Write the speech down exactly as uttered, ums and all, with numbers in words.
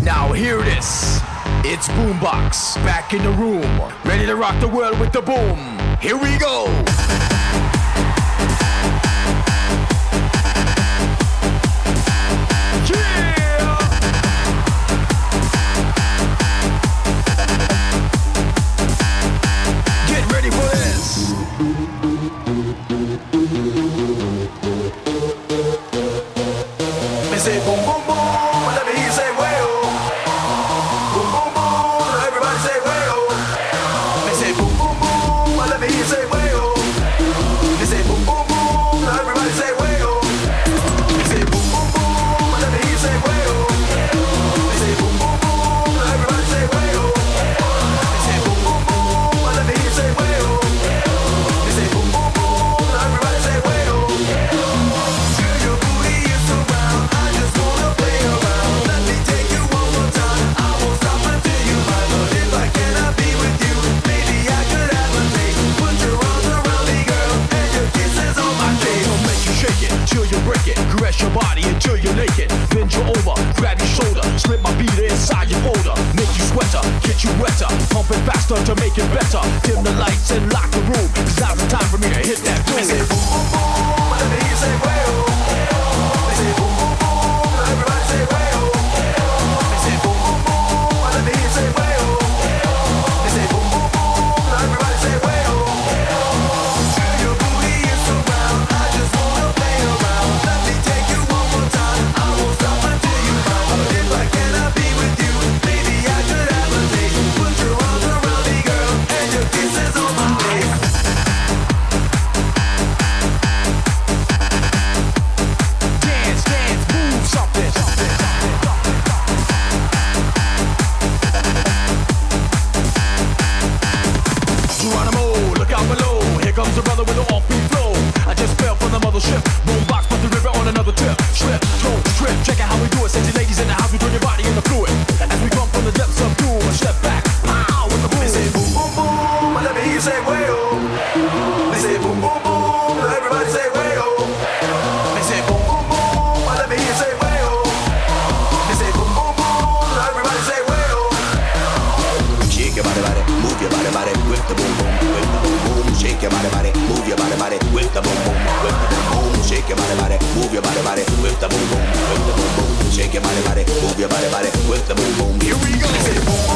Now hear this. It's Boombox back in the room, ready to rock the world with the boom. Here we go. Yeah. Get ready for this. Me say boom boom boom, let me hear you say way-oh. Boom boom boom, everybody say way-oh. Me say boom boom boom, let me hear you say way-oh. Me say boom boom boom, everybody say way-oh. Me say boom boom boom, let me hear you say way-oh. Me say boom boom boom, everybody say way-oh. Me say boom boom boom, let me hear you say way-oh. Me say boom boom boom, everybody say way-oh. Girl, your booty is so round, I just wanna play around. Let me take you one more time, I won't stop until you find. But if I cannot be with you, maybe I could have a taste. Put your arms around me, girl, and your kisses on my face. I'll make you shake it, till you break it. Caress your body until you're naked. Bend you over, grab your shoulder, slip my beat inside your folder. Make you sweater, get you wetter, pump it faster to make it better. Dim the lights and lock the room, 'cause now's the time for me to hit that boom. Say boom boom boom, let me hear you say way-oh. They say boom boom boom, everybody say way-oh. They say boom boom boom, let me hear you say way-oh. They say boom boom boom, everybody say way-oh. Girl, your booty is so round, I just wanna play around. Let me take you one more time, I won't stop until you find. But if I cannot be with you, maybe I could have a taste. Put your arms around me, girl, and your kisses on my face. Dance, dance, move something. Geronimo, look out below. Here comes a brother with an offbeat flow. I just fell from the mothership. Boombox, put the river on another tip. Slip, throw, trip, check out how we do it. Sexy ladies in the house, we turn your body into fluid. As we come from the depths of doom, a step back, pow, with the boom. They say boom, boom, boom, let me hear you say way-oh. They say boom, boom, boom, everybody say way-oh. They say boom, boom, boom, let me hear you say way-oh. They say boom, boom, boom, everybody say way-oh. Shake your body, body, move your body, body, with the boom, boom, with the boom, boom. Shake your body, body, move your body, body, with the boom, boom, with the boom, boom. Shake your body, body, move your body, body, with the boom, boom, with the boom, boom. Shake your body, body, move your body, body, with the boom, boom. Here we go. They say boom, boom.